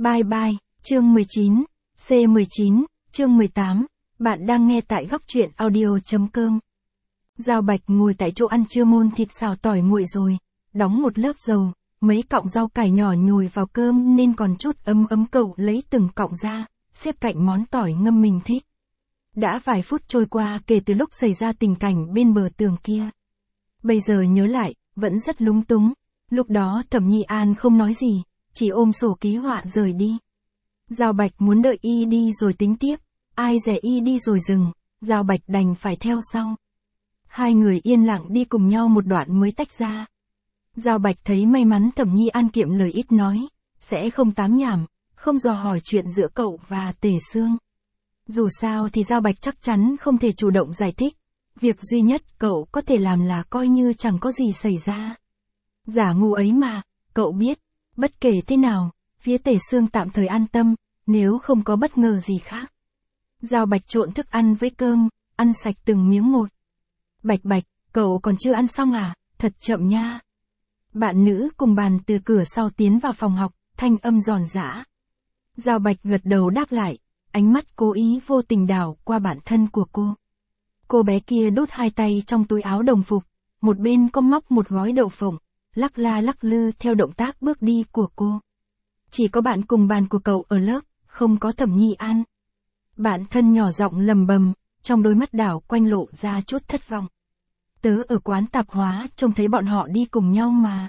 Bye bye, chương 19, C19, chương 18, bạn đang nghe tại góc truyện audio.com. Giao Bạch ngồi tại chỗ ăn trưa, môn thịt xào tỏi nguội rồi, đóng một lớp dầu, mấy cọng rau cải nhỏ nhồi vào cơm nên còn chút ấm ấm. Cậu lấy từng cọng ra, xếp cạnh món tỏi ngâm mình thích. Đã vài phút trôi qua kể từ lúc xảy ra tình cảnh bên bờ tường kia. Bây giờ nhớ lại, vẫn rất lúng túng. Lúc đó Thẩm Nhi An không nói gì, chỉ ôm sổ ký họa rời đi. Giao Bạch muốn đợi y đi rồi tính tiếp, ai dè y đi rồi dừng, Giao Bạch đành phải theo sau. Hai người yên lặng đi cùng nhau một đoạn mới tách ra. Giao Bạch thấy may mắn Thẩm Nhi An kiệm lời ít nói, sẽ không tám nhảm, không dò hỏi chuyện giữa cậu và Tề Sương. Dù sao thì Giao Bạch chắc chắn không thể chủ động giải thích, việc duy nhất cậu có thể làm là coi như chẳng có gì xảy ra. Giả ngu ấy mà, cậu biết, bất kể thế nào, phía Tề Sương tạm thời an tâm, nếu không có bất ngờ gì khác. Giao Bạch trộn thức ăn với cơm, ăn sạch từng miếng một. Bạch Bạch, cậu còn chưa ăn xong à, thật chậm nha. Bạn nữ cùng bàn từ cửa sau tiến vào phòng học, thanh âm giòn giã. Giao Bạch gật đầu đáp lại, ánh mắt cố ý vô tình đảo qua bản thân của cô. Cô bé kia đút hai tay trong túi áo đồng phục, một bên có móc một gói đậu phộng, lắc la lắc lư theo động tác bước đi của cô. Chỉ có bạn cùng bàn của cậu ở lớp, không có Thẩm Nhi An. Bạn thân nhỏ giọng lầm bầm, trong đôi mắt đảo quanh lộ ra chút thất vọng. Tớ ở quán tạp hóa trông thấy bọn họ đi cùng nhau mà.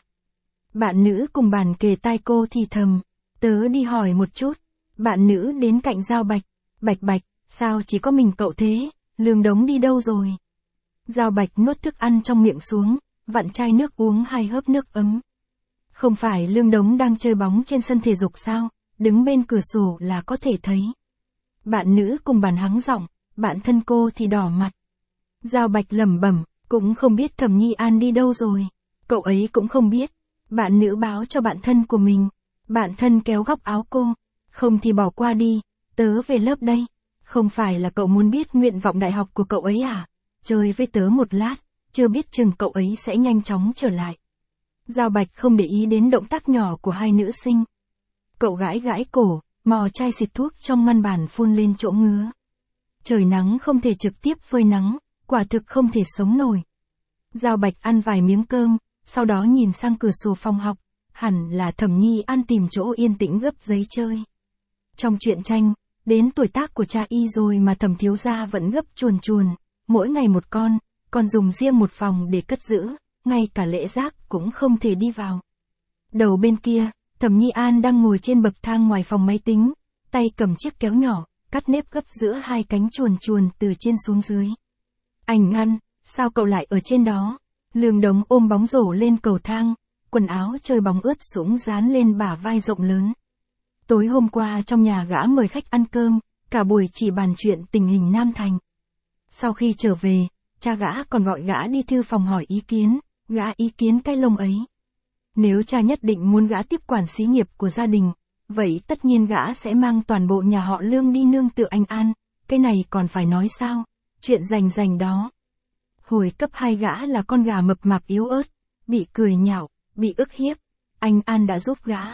Bạn nữ cùng bàn kề tai cô thì thầm, tớ đi hỏi một chút. Bạn nữ đến cạnh Giao Bạch, Bạch Bạch, sao chỉ có mình cậu thế, Lương Đống đi đâu rồi? Giao Bạch nuốt thức ăn trong miệng xuống, vặn chai nước uống hai hớp nước ấm. Không phải Lương Đống đang chơi bóng trên sân thể dục sao, đứng bên cửa sổ là có thể thấy. Bạn nữ cùng bàn hắng giọng, bạn thân cô thì đỏ mặt. Giao Bạch lẩm bẩm, cũng không biết Thẩm Nhi An đi đâu rồi. Cậu ấy cũng không biết. Bạn nữ báo cho bạn thân của mình. Bạn thân kéo góc áo cô. Không thì bỏ qua đi, tớ về lớp đây. Không phải là cậu muốn biết nguyện vọng đại học của cậu ấy à? Chơi với tớ một lát, chưa biết chừng cậu ấy sẽ nhanh chóng trở lại. Giao Bạch không để ý đến động tác nhỏ của hai nữ sinh. Cậu gãi gãi cổ, mò chai xịt thuốc trong ngăn bàn phun lên chỗ ngứa. Trời nắng không thể trực tiếp phơi nắng, quả thực không thể sống nổi. Giao Bạch ăn vài miếng cơm, sau đó nhìn sang cửa sổ phòng học, hẳn là Thẩm Nhi An tìm chỗ yên tĩnh gấp giấy chơi. Trong truyện tranh, đến tuổi tác của cha y rồi mà Thẩm thiếu gia vẫn gấp chuồn chuồn, mỗi ngày một con, còn dùng riêng một phòng để cất giữ, ngay cả lễ rác cũng không thể đi vào. Đầu bên kia, Thẩm Nhi An đang ngồi trên bậc thang ngoài phòng máy tính, tay cầm chiếc kéo nhỏ, cắt nếp gấp giữa hai cánh chuồn chuồn từ trên xuống dưới. Anh An, sao cậu lại ở trên đó? Lương Đống ôm bóng rổ lên cầu thang, quần áo chơi bóng ướt sũng dán lên bả vai rộng lớn. Tối hôm qua trong nhà gã mời khách ăn cơm, cả buổi chỉ bàn chuyện tình hình Nam Thành. Sau khi trở về, cha gã còn gọi gã đi thư phòng hỏi ý kiến, gã ý kiến cái lông ấy. Nếu cha nhất định muốn gã tiếp quản xí nghiệp của gia đình, vậy tất nhiên gã sẽ mang toàn bộ nhà họ Lương đi nương tựa anh An, cái này còn phải nói sao, chuyện rành đó. Hồi cấp 2 gã là con gà mập mạp yếu ớt, bị cười nhạo, bị ức hiếp, anh An đã giúp gã.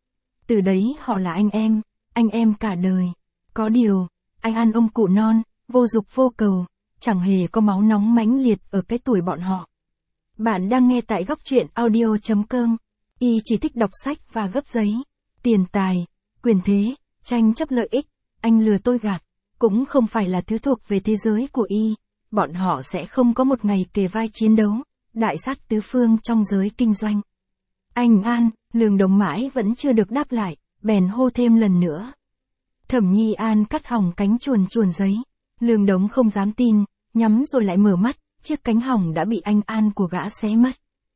Từ đấy họ là anh em cả đời. Có điều, anh An ông cụ non, vô dục vô cầu, chẳng hề có máu nóng mãnh liệt ở cái tuổi bọn họ. Bạn đang nghe tại góc truyện audio.com. Y chỉ thích đọc sách và gấp giấy. Tiền tài, quyền thế, tranh chấp lợi ích, anh lừa tôi gạt, cũng không phải là thứ thuộc về thế giới của Y. Bọn họ sẽ không có một ngày kề vai chiến đấu, đại sát tứ phương trong giới kinh doanh. Anh An, Lương Đống mãi vẫn chưa được đáp lại, bèn hô thêm lần nữa. Thẩm Nhi An cắt hỏng cánh chuồn chuồn giấy. Lương Đống không dám tin, nhắm rồi lại mở mắt, chiếc cánh hỏng đã bị anh An của gã xé mất.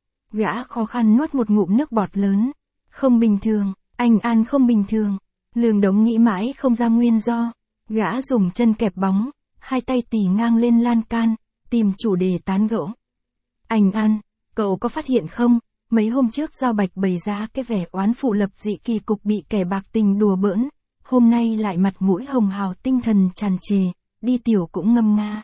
Gã khó khăn nuốt một ngụm nước bọt lớn. Không bình thường, anh An không bình thường. Lương Đống nghĩ mãi không ra nguyên do. Gã dùng chân kẹp bóng, hai tay tì ngang lên lan can, tìm chủ đề tán gẫu. Anh An, cậu có phát hiện không? Mấy hôm trước Giao Bạch bày ra cái vẻ oán phụ lập dị kỳ cục bị kẻ bạc tình đùa bỡn, hôm nay lại mặt mũi hồng hào tinh thần tràn trề, đi tiểu cũng ngâm nga.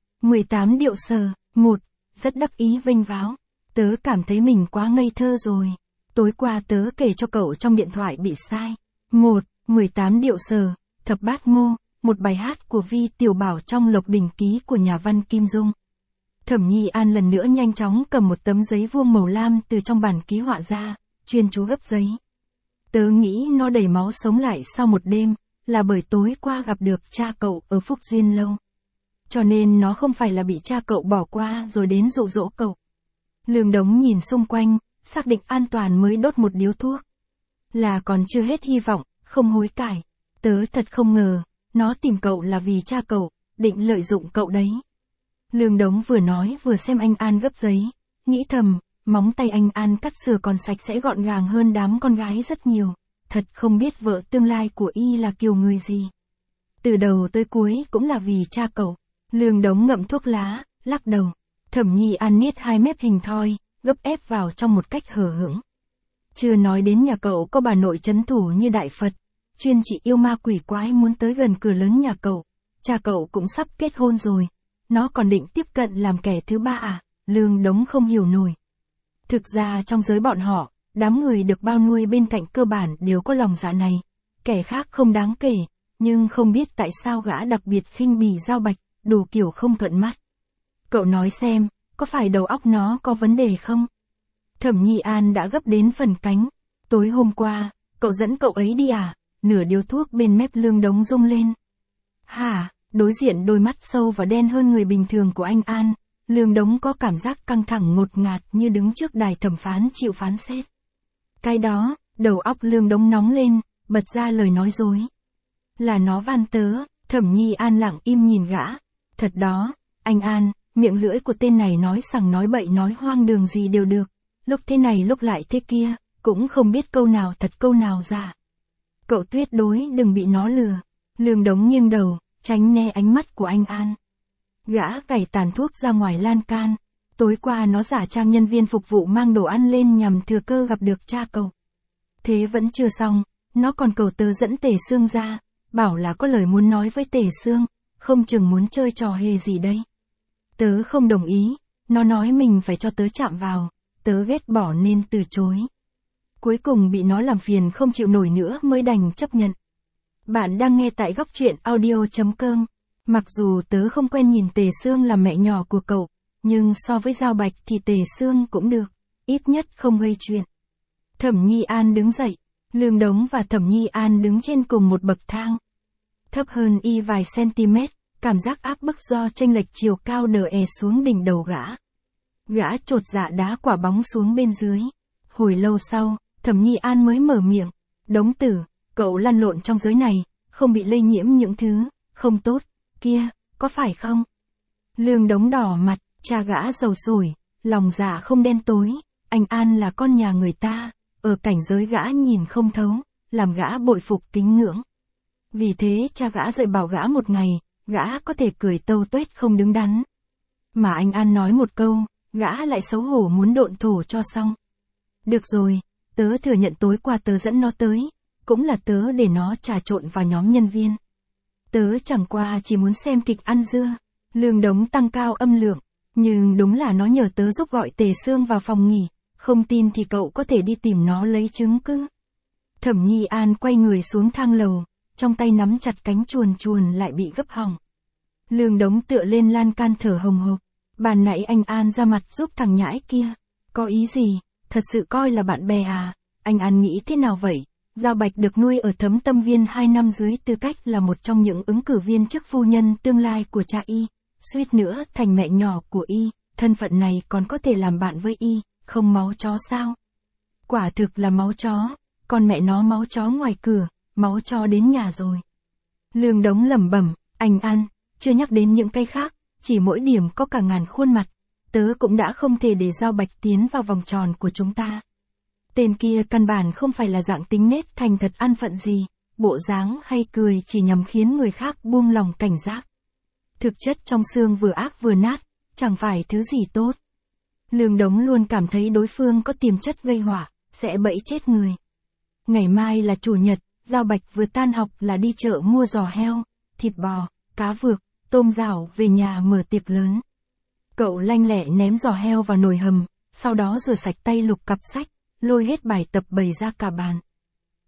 18 điệu sờ, 1, rất đắc ý vênh váo. Tớ cảm thấy mình quá ngây thơ rồi. Tối qua tớ kể cho cậu trong điện thoại bị sai. 1. 18 điệu sở, thập bát mô, một bài hát của Vi Tiểu Bảo trong Lộc Đỉnh Ký của nhà văn Kim Dung. Thẩm Nhi An lần nữa nhanh chóng cầm một tấm giấy vuông màu lam từ trong bản ký họa ra, chuyên chú gấp giấy. Tớ nghĩ nó đầy máu sống lại sau một đêm, là bởi tối qua gặp được cha cậu ở Phúc Duyên Lâu. Cho nên nó không phải là bị cha cậu bỏ qua rồi đến dụ dỗ cậu. Lương Đống nhìn xung quanh, xác định an toàn mới đốt một điếu thuốc. Là còn chưa hết hy vọng, không hối cải. Tớ thật không ngờ, nó tìm cậu là vì cha cậu, định lợi dụng cậu đấy. Lương Đống vừa nói vừa xem anh An gấp giấy, nghĩ thầm, móng tay anh An cắt sửa còn sạch sẽ gọn gàng hơn đám con gái rất nhiều. Thật không biết vợ tương lai của y là kiểu người gì. Từ đầu tới cuối cũng là vì cha cậu. Lương Đống ngậm thuốc lá, lắc đầu. Thẩm Nhi An niết hai mép hình thoi, gấp ép vào trong một cách hờ hững. Chưa nói đến nhà cậu có bà nội trấn thủ như Đại Phật, chuyên trị yêu ma quỷ quái muốn tới gần cửa lớn nhà cậu. Cha cậu cũng sắp kết hôn rồi, nó còn định tiếp cận làm kẻ thứ ba à? Lương Đống không hiểu nổi. Thực ra trong giới bọn họ, đám người được bao nuôi bên cạnh cơ bản đều có lòng dạ này. Kẻ khác không đáng kể, nhưng không biết tại sao gã đặc biệt khinh bỉ Giao Bạch, đủ kiểu không thuận mắt. Cậu nói xem, có phải đầu óc nó có vấn đề không? Thẩm Nhi An đã gấp đến phần cánh. Tối hôm qua, cậu dẫn cậu ấy đi à? Nửa điếu thuốc bên mép Lương Đống rung lên. Hả? Đối diện đôi mắt sâu và đen hơn người bình thường của anh An, Lương Đống có cảm giác căng thẳng ngột ngạt như đứng trước đài thẩm phán chịu phán xét. Cái đó, đầu óc Lương Đống nóng lên, bật ra lời nói dối. Là nó van tớ. Thẩm Nhi An lặng im nhìn gã. Thật đó, anh An, miệng lưỡi của tên này nói sằng nói bậy nói hoang đường gì đều được. Lúc thế này lúc lại thế kia, cũng không biết câu nào thật câu nào giả. Cậu tuyệt đối đừng bị nó lừa. Lương Đống nghiêng đầu, tránh né ánh mắt của anh An. Gã gảy tàn thuốc ra ngoài lan can. Tối qua nó giả trang nhân viên phục vụ mang đồ ăn lên nhằm thừa cơ gặp được cha cậu. Thế vẫn chưa xong, nó còn cầu tớ dẫn Tề Sương ra, bảo là có lời muốn nói với Tề Sương, không chừng muốn chơi trò hề gì đây. Tớ không đồng ý, nó nói mình phải cho tớ chạm vào, tớ ghét bỏ nên từ chối. Cuối cùng bị nó làm phiền không chịu nổi nữa mới đành chấp nhận. Bạn đang nghe tại Góc Truyện Audio.com. Mặc dù tớ không quen nhìn Tề Sương là mẹ nhỏ của cậu, nhưng so với Giao Bạch thì Tề Sương cũng được, ít nhất không gây chuyện. Thẩm Nhi An đứng dậy, Lương Đống và Thẩm Nhi An đứng trên cùng một bậc thang. Thấp hơn y vài cm, cảm giác áp bức do chênh lệch chiều cao đè xuống đỉnh đầu gã. Gã chột dạ đá quả bóng xuống bên dưới. Hồi lâu sau, Thẩm Nhi An mới mở miệng. Đống tử, cậu lăn lộn trong giới này, không bị lây nhiễm những thứ không tốt kia, có phải không? Lương Đống đỏ mặt, cha gã dầu sủi, lòng dạ không đen tối. Anh An là con nhà người ta, ở cảnh giới gã nhìn không thấu, làm gã bội phục kính ngưỡng. Vì thế cha gã dạy bảo gã một ngày, gã có thể cười tâu tuét không đứng đắn. Mà anh An nói một câu, gã lại xấu hổ muốn độn thổ cho xong. Được rồi, tớ thừa nhận tối qua tớ dẫn nó tới, cũng là tớ để nó trà trộn vào nhóm nhân viên. Tớ chẳng qua chỉ muốn xem kịch ăn dưa. Lương Đống tăng cao âm lượng, nhưng đúng là nó nhờ tớ giúp gọi Tề Sương vào phòng nghỉ, không tin thì cậu có thể đi tìm nó lấy chứng cứ. Thẩm Nhi An quay người xuống thang lầu, trong tay nắm chặt cánh chuồn chuồn lại bị gấp hỏng. Lương Đống tựa lên lan can thở hồng hộc. Bàn nãy anh An ra mặt giúp thằng nhãi kia. Có ý gì? Thật sự coi là bạn bè à? Anh An nghĩ thế nào vậy? Giao Bạch được nuôi ở Thấm Tâm Viên 2 năm dưới tư cách là một trong những ứng cử viên chức phu nhân tương lai của cha y. Suýt nữa thành mẹ nhỏ của y, thân phận này còn có thể làm bạn với y, không máu chó sao? Quả thực là máu chó, còn mẹ nó máu chó ngoài cửa, máu chó đến nhà rồi. Lương Đống lẩm bẩm, anh An, chưa nhắc đến những cái khác, chỉ mỗi điểm có cả ngàn khuôn mặt, tớ cũng đã không thể để Giao Bạch tiến vào vòng tròn của chúng ta. Tên kia căn bản không phải là dạng tính nết thành thật an phận gì, bộ dáng hay cười chỉ nhằm khiến người khác buông lòng cảnh giác. Thực chất trong xương vừa ác vừa nát, chẳng phải thứ gì tốt. Lương Đống luôn cảm thấy đối phương có tiềm chất gây họa, sẽ bẫy chết người. Ngày mai là chủ nhật, Giao Bạch vừa tan học là đi chợ mua giò heo, thịt bò, cá vược, tôm rảo về nhà mở tiệc lớn. Cậu lanh lẹ ném giò heo vào nồi hầm, sau đó rửa sạch tay lục cặp sách, lôi hết bài tập bày ra cả bàn.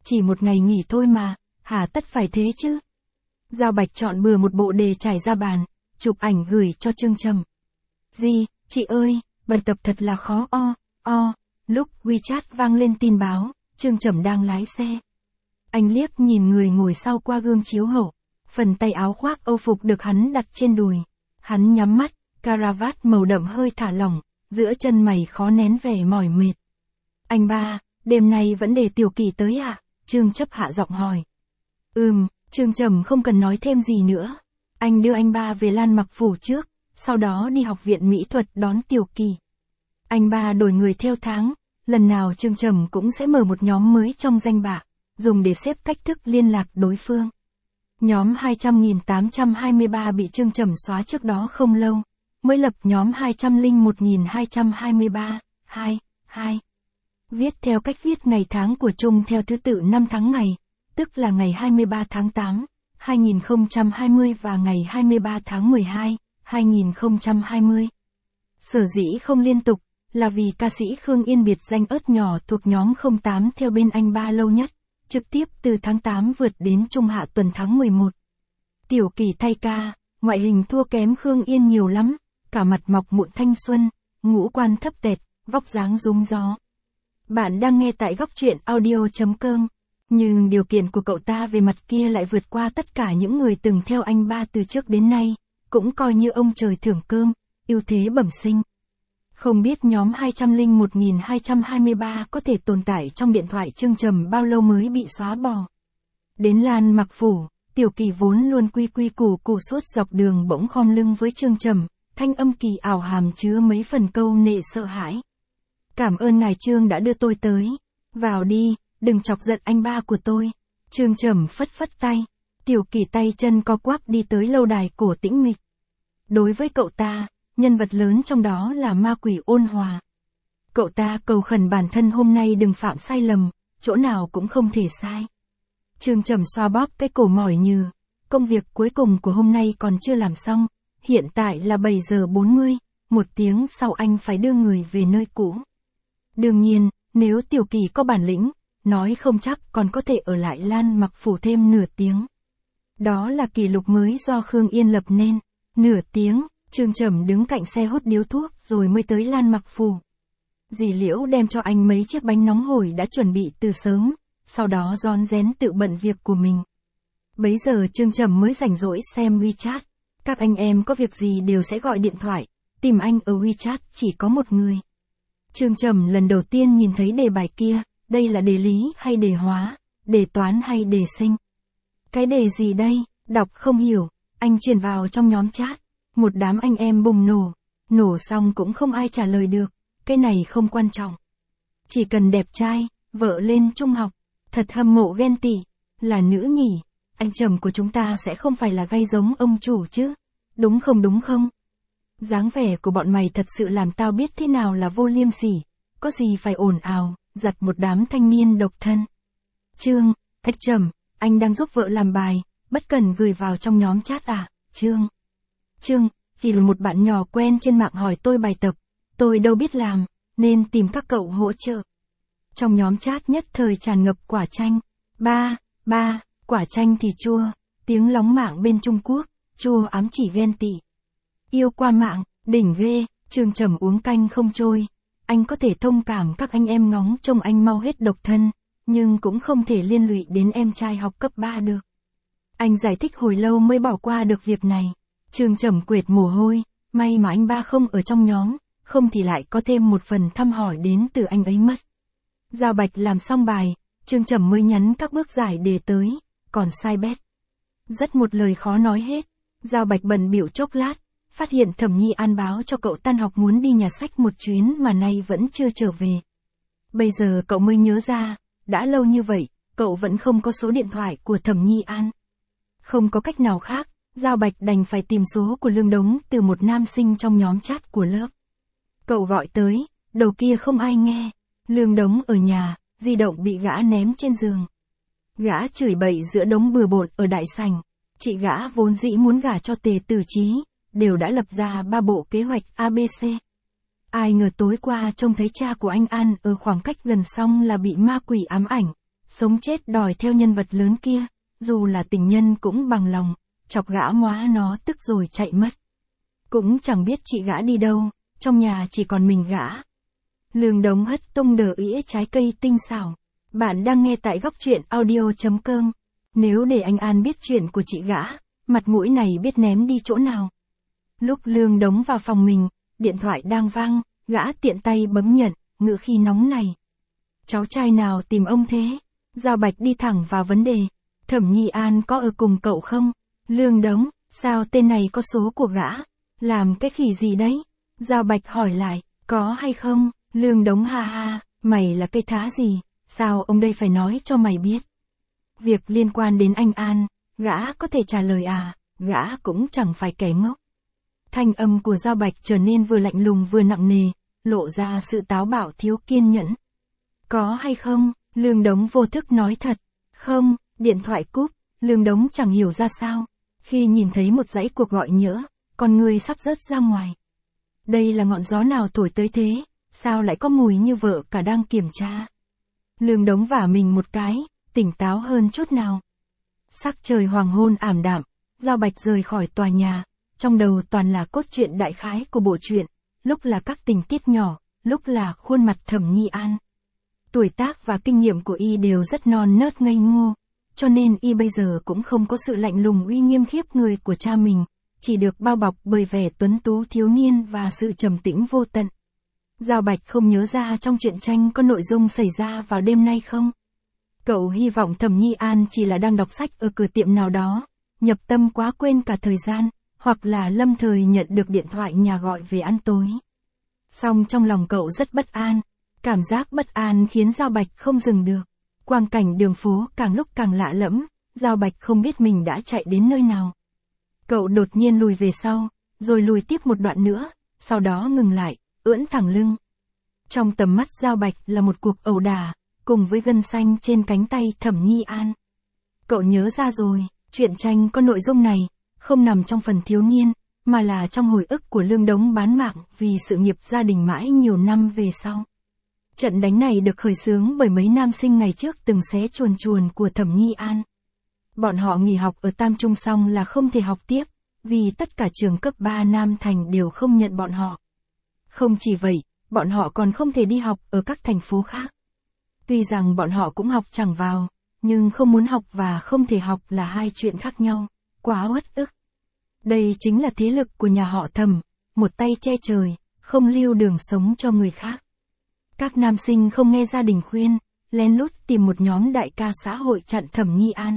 Chỉ một ngày nghỉ thôi mà, hà tất phải thế chứ. Giao Bạch chọn bừa một bộ đề trải ra bàn, chụp ảnh gửi cho Trương Trầm. Chị ơi, bài tập thật là khó Lúc WeChat vang lên tin báo, Trương Trầm đang lái xe. Anh liếc nhìn người ngồi sau qua gương chiếu hậu, phần tay áo khoác Âu phục được hắn đặt trên đùi. Hắn nhắm mắt, caravat màu đậm hơi thả lỏng, giữa chân mày khó nén vẻ mỏi mệt. Anh ba, đêm nay vẫn để Tiểu Kỳ tới à? Trương Chấp hạ giọng hỏi. Trương Trầm không cần nói thêm gì nữa. Anh đưa anh ba về Lan Mặc Phủ trước, sau đó đi học viện mỹ thuật đón Tiểu Kỳ. Anh ba đổi người theo tháng, lần nào Trương Trầm cũng sẽ mở một nhóm mới trong danh bạ, dùng để xếp cách thức liên lạc đối phương. Nhóm 200.823 bị Trương Trầm xóa trước đó không lâu, mới lập nhóm 201.223, 2. Viết theo cách viết ngày tháng của Trung theo thứ tự 5 tháng ngày, tức là ngày 23 tháng 8, 2020 và ngày 23 tháng 12, 2020. Sở dĩ không liên tục, là vì ca sĩ Khương Yên biệt danh ớt nhỏ thuộc nhóm 08 theo bên anh ba lâu nhất, trực tiếp từ tháng 8 vượt đến trung hạ tuần tháng 11. Tiểu Kỳ thay ca, ngoại hình thua kém Khương Yên nhiều lắm, cả mặt mọc mụn thanh xuân, ngũ quan thấp tẹt, vóc dáng rúng gió. Bạn đang nghe tại góc truyện audio.com, nhưng điều kiện của cậu ta về mặt kia lại vượt qua tất cả những người từng theo anh ba từ trước đến nay, cũng coi như ông trời thưởng cơm, ưu thế bẩm sinh. Không biết nhóm 201.223 có thể tồn tại trong điện thoại Trương Trầm bao lâu mới bị xóa bỏ. Đến Lan Mặc Phủ, Tiểu Kỳ vốn luôn quy quy củ củ suốt dọc đường bỗng khom lưng với Trương Trầm, thanh âm kỳ ảo hàm chứa mấy phần câu nệ sợ hãi. Cảm ơn ngài Trương đã đưa tôi tới. Vào đi, đừng chọc giận anh ba của tôi. Trương Trầm phất phất tay. Tiểu Kỳ tay chân co quắp đi tới lâu đài cổ tĩnh mịch. Đối với cậu ta, nhân vật lớn trong đó là ma quỷ Ôn Hòa. Cậu ta cầu khẩn bản thân hôm nay đừng phạm sai lầm, chỗ nào cũng không thể sai. Trương Trầm xoa bóp cái cổ mỏi như, công việc cuối cùng của hôm nay còn chưa làm xong, hiện tại là 7 giờ 40, 1 tiếng sau anh phải đưa người về nơi cũ. Đương nhiên, nếu Tiểu Kỳ có bản lĩnh, nói không chắc còn có thể ở lại Lan Mặc Phủ thêm nửa tiếng. Đó là kỷ lục mới do Khương Yên lập nên. Nửa tiếng, Trương Trầm đứng cạnh xe hút điếu thuốc rồi mới tới Lan Mặc Phủ. Dì Liễu đem cho anh mấy chiếc bánh nóng hổi đã chuẩn bị từ sớm, sau đó rón rén tự bận việc của mình. Bấy giờ Trương Trầm mới rảnh rỗi xem WeChat. Các anh em có việc gì đều sẽ gọi điện thoại, tìm anh ở WeChat chỉ có một người. Trương Trầm lần đầu tiên nhìn thấy đề bài kia, đây là đề lý hay đề hóa, đề toán hay đề sinh. Cái đề gì đây, đọc không hiểu, anh truyền vào trong nhóm chat. Một đám anh em bùng nổ xong cũng không ai trả lời được, cái này không quan trọng. Chỉ cần đẹp trai, vợ lên trung học, thật hâm mộ ghen tị, là nữ nhỉ, anh Trầm của chúng ta sẽ không phải là gay giống ông chủ chứ, đúng không? Dáng vẻ của bọn mày thật sự làm tao biết thế nào là vô liêm sỉ, có gì phải ồn ào, giặt một đám thanh niên độc thân. Trương, Trầm, anh đang giúp vợ làm bài, bất cần gửi vào trong nhóm chat à, Trương, chỉ là một bạn nhỏ quen trên mạng hỏi tôi bài tập, tôi đâu biết làm, nên tìm các cậu hỗ trợ. Trong nhóm chat nhất thời tràn ngập quả chanh. Ba, quả chanh thì chua, tiếng lóng mạng bên Trung Quốc, chua ám chỉ ghen tị. Yêu qua mạng, đỉnh ghê, Trương Trầm uống canh không trôi. Anh có thể thông cảm các anh em ngóng trông anh mau hết độc thân, nhưng cũng không thể liên lụy đến em trai học cấp 3 được. Anh giải thích hồi lâu mới bỏ qua được việc này. Trương Trầm quệt mồ hôi, may mà anh ba không ở trong nhóm, không thì lại có thêm một phần thăm hỏi đến từ anh ấy mất. Giao Bạch làm xong bài, Trương Trầm mới nhắn các bước giải đề tới, còn sai bét. Rất một lời khó nói hết. Giao Bạch bận bịu chốc lát, phát hiện Thẩm Nhi An báo cho cậu tan học muốn đi nhà sách một chuyến mà nay vẫn chưa trở về. Bây giờ cậu mới nhớ ra, đã lâu như vậy, cậu vẫn không có số điện thoại của Thẩm Nhi An. Không có cách nào khác, Giao Bạch đành phải tìm số của Lương Đống từ một nam sinh trong nhóm chat của lớp. Cậu gọi tới, đầu kia không ai nghe. Lương Đống ở nhà, di động bị gã ném trên giường. Gã chửi bậy giữa đống bừa bộn ở đại sảnh. Chị gã vốn dĩ muốn gả cho Tề Tử Chí, đều đã lập ra 3 bộ kế hoạch ABC. Ai ngờ tối qua trông thấy cha của anh An ở khoảng cách gần xong là bị ma quỷ ám ảnh, sống chết đòi theo nhân vật lớn kia, dù là tình nhân cũng bằng lòng, chọc gã móa nó tức rồi chạy mất. Cũng chẳng biết chị gã đi đâu, trong nhà chỉ còn mình gã. Lương Đống hất tung đờ ĩa trái cây tinh xảo. Bạn đang nghe tại góc truyện audio.com. Nếu để anh An biết chuyện của chị gã, mặt mũi này biết ném đi chỗ nào. Lúc Lương Đống vào phòng mình, điện thoại đang vang, gã tiện tay bấm nhận, ngữ khí nóng này. Cháu trai nào tìm ông thế? Giao Bạch đi thẳng vào vấn đề. Thẩm Nhi An có ở cùng cậu không? Lương Đống, sao tên này có số của gã? Làm cái khỉ gì đấy? Giao Bạch hỏi lại, có hay không? Lương Đống ha ha, mày là cây thá gì? Sao ông đây phải nói cho mày biết? Việc liên quan đến anh An, gã có thể trả lời à? Gã cũng chẳng phải kẻ ngốc. Thanh âm của Giao Bạch trở nên vừa lạnh lùng vừa nặng nề, lộ ra sự táo bạo thiếu kiên nhẫn. Có hay không? Lương Đống vô thức nói thật. Không, điện thoại cúp, Lương Đống chẳng hiểu ra sao. Khi nhìn thấy một dãy cuộc gọi nhỡ, con người sắp rớt ra ngoài. Đây là ngọn gió nào thổi tới thế? Sao lại có mùi như vợ cả đang kiểm tra? Lương Đống vả mình một cái, tỉnh táo hơn chút nào. Sắc trời hoàng hôn ảm đạm, Giao Bạch rời khỏi tòa nhà, trong đầu toàn là cốt truyện đại khái của bộ truyện, lúc là các tình tiết nhỏ, lúc là khuôn mặt Thẩm Nhi An. Tuổi tác và kinh nghiệm của y đều rất non nớt ngây ngô, cho nên y bây giờ cũng không có sự lạnh lùng uy nghiêm khiếp người của cha mình, chỉ được bao bọc bởi vẻ tuấn tú thiếu niên và sự trầm tĩnh vô tận. Giao Bạch không nhớ ra trong truyện tranh có nội dung xảy ra vào đêm nay không? Cậu hy vọng Thẩm Nhi An chỉ là đang đọc sách ở cửa tiệm nào đó, nhập tâm quá quên cả thời gian, hoặc là lâm thời nhận được điện thoại nhà gọi về ăn tối. Song trong lòng cậu rất bất an, cảm giác bất an khiến Giao Bạch không dừng được. Quang cảnh đường phố càng lúc càng lạ lẫm, Giao Bạch không biết mình đã chạy đến nơi nào. Cậu đột nhiên lùi về sau, rồi lùi tiếp một đoạn nữa, sau đó ngừng lại, ưỡn thẳng lưng. Trong tầm mắt Giao Bạch là một cuộc ẩu đả, cùng với gân xanh trên cánh tay Thẩm Nhi An. Cậu nhớ ra rồi, truyện tranh có nội dung này, không nằm trong phần thiếu niên, mà là trong hồi ức của Lương Đống bán mạng vì sự nghiệp gia đình mãi nhiều năm về sau. Trận đánh này được khởi xướng bởi mấy nam sinh ngày trước từng xé chuồn chuồn của Thẩm Nhi An. Bọn họ nghỉ học ở Tam Trung xong là không thể học tiếp, vì tất cả trường cấp 3 Nam Thành đều không nhận bọn họ. Không chỉ vậy, bọn họ còn không thể đi học ở các thành phố khác. Tuy rằng bọn họ cũng học chẳng vào, nhưng không muốn học và không thể học là hai chuyện khác nhau, quá uất ức. Đây chính là thế lực của nhà họ Thẩm, một tay che trời, không lưu đường sống cho người khác. Các nam sinh không nghe gia đình khuyên, lén lút tìm một nhóm đại ca xã hội chặn Thẩm Nhi An.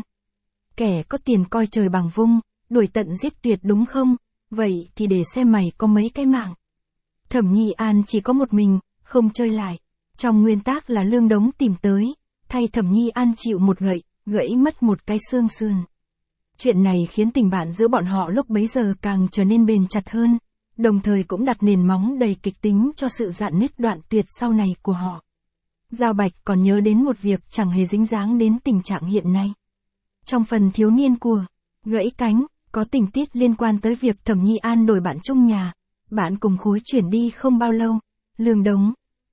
Kẻ có tiền coi trời bằng vung, đuổi tận giết tuyệt đúng không? Vậy thì để xem mày có mấy cái mạng. Thẩm Nhi An chỉ có một mình, không chơi lại. Trong nguyên tắc là Lương Đống tìm tới, thay Thẩm Nhi An chịu một gậy, gãy mất một cái xương sườn. Chuyện này khiến tình bạn giữa bọn họ lúc bấy giờ càng trở nên bền chặt hơn, đồng thời cũng đặt nền móng đầy kịch tính cho sự rạn nứt đoạn tuyệt sau này của họ. Giao Bạch còn nhớ đến một việc chẳng hề dính dáng đến tình trạng hiện nay. Trong phần thiếu niên của Gãy Cánh, có tình tiết liên quan tới việc Thẩm Nhi An đổi bạn chung nhà, bạn cùng khối chuyển đi không bao lâu, Lương Đống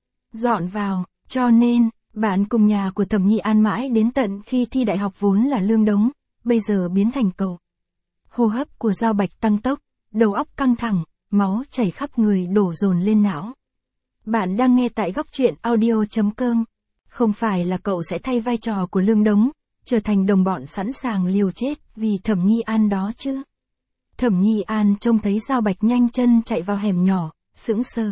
dọn vào, cho nên, bạn cùng nhà của Thẩm Nhi An mãi đến tận khi thi đại học vốn là Lương Đống, bây giờ biến thành cậu. Hô hấp của Giao Bạch tăng tốc, đầu óc căng thẳng, máu chảy khắp người đổ dồn lên não. Bạn đang nghe tại góc truyện audio.com. Không phải là cậu sẽ thay vai trò của Lương Đống, trở thành đồng bọn sẵn sàng liều chết vì Thẩm Nhi An đó chứ? Thẩm Nhi An trông thấy Giao Bạch nhanh chân chạy vào hẻm nhỏ, sững sờ.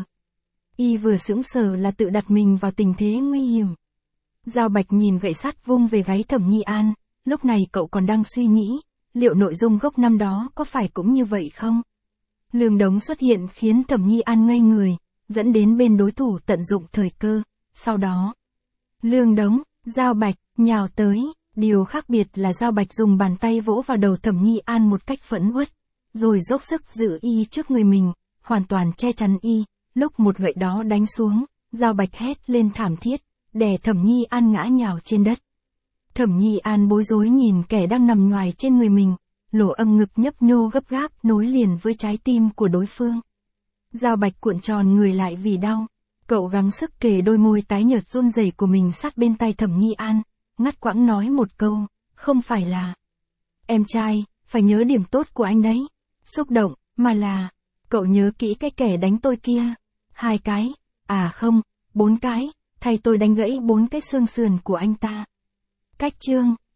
Y vừa sững sờ là tự đặt mình vào tình thế nguy hiểm. Giao Bạch nhìn gậy sắt vung về gáy Thẩm Nhi An, lúc này cậu còn đang suy nghĩ, liệu nội dung gốc năm đó có phải cũng như vậy không? Lương Đống xuất hiện khiến Thẩm Nhi An ngây người, dẫn đến bên đối thủ tận dụng thời cơ, sau đó Lương Đống, Giao Bạch, nhào tới, điều khác biệt là Giao Bạch dùng bàn tay vỗ vào đầu Thẩm Nhi An một cách phẫn uất, rồi dốc sức giữ y trước người mình, hoàn toàn che chắn y, lúc một gậy đó đánh xuống, Giao Bạch hét lên thảm thiết, đè Thẩm Nhi An ngã nhào trên đất. Thẩm Nhi An bối rối nhìn kẻ đang nằm ngoài trên người mình, lỗ âm ngực nhấp nhô gấp gáp nối liền với trái tim của đối phương. Giao Bạch cuộn tròn người lại vì đau, cậu gắng sức kề đôi môi tái nhợt run rẩy của mình sát bên tai Thẩm Nhi An, ngắt quãng nói một câu, không phải là em trai, phải nhớ điểm tốt của anh đấy. Xúc động, mà là, cậu nhớ kỹ cái kẻ đánh tôi kia. 2 cái, à không, 4 cái, thay tôi đánh gãy 4 cái xương sườn của anh ta. Cách chương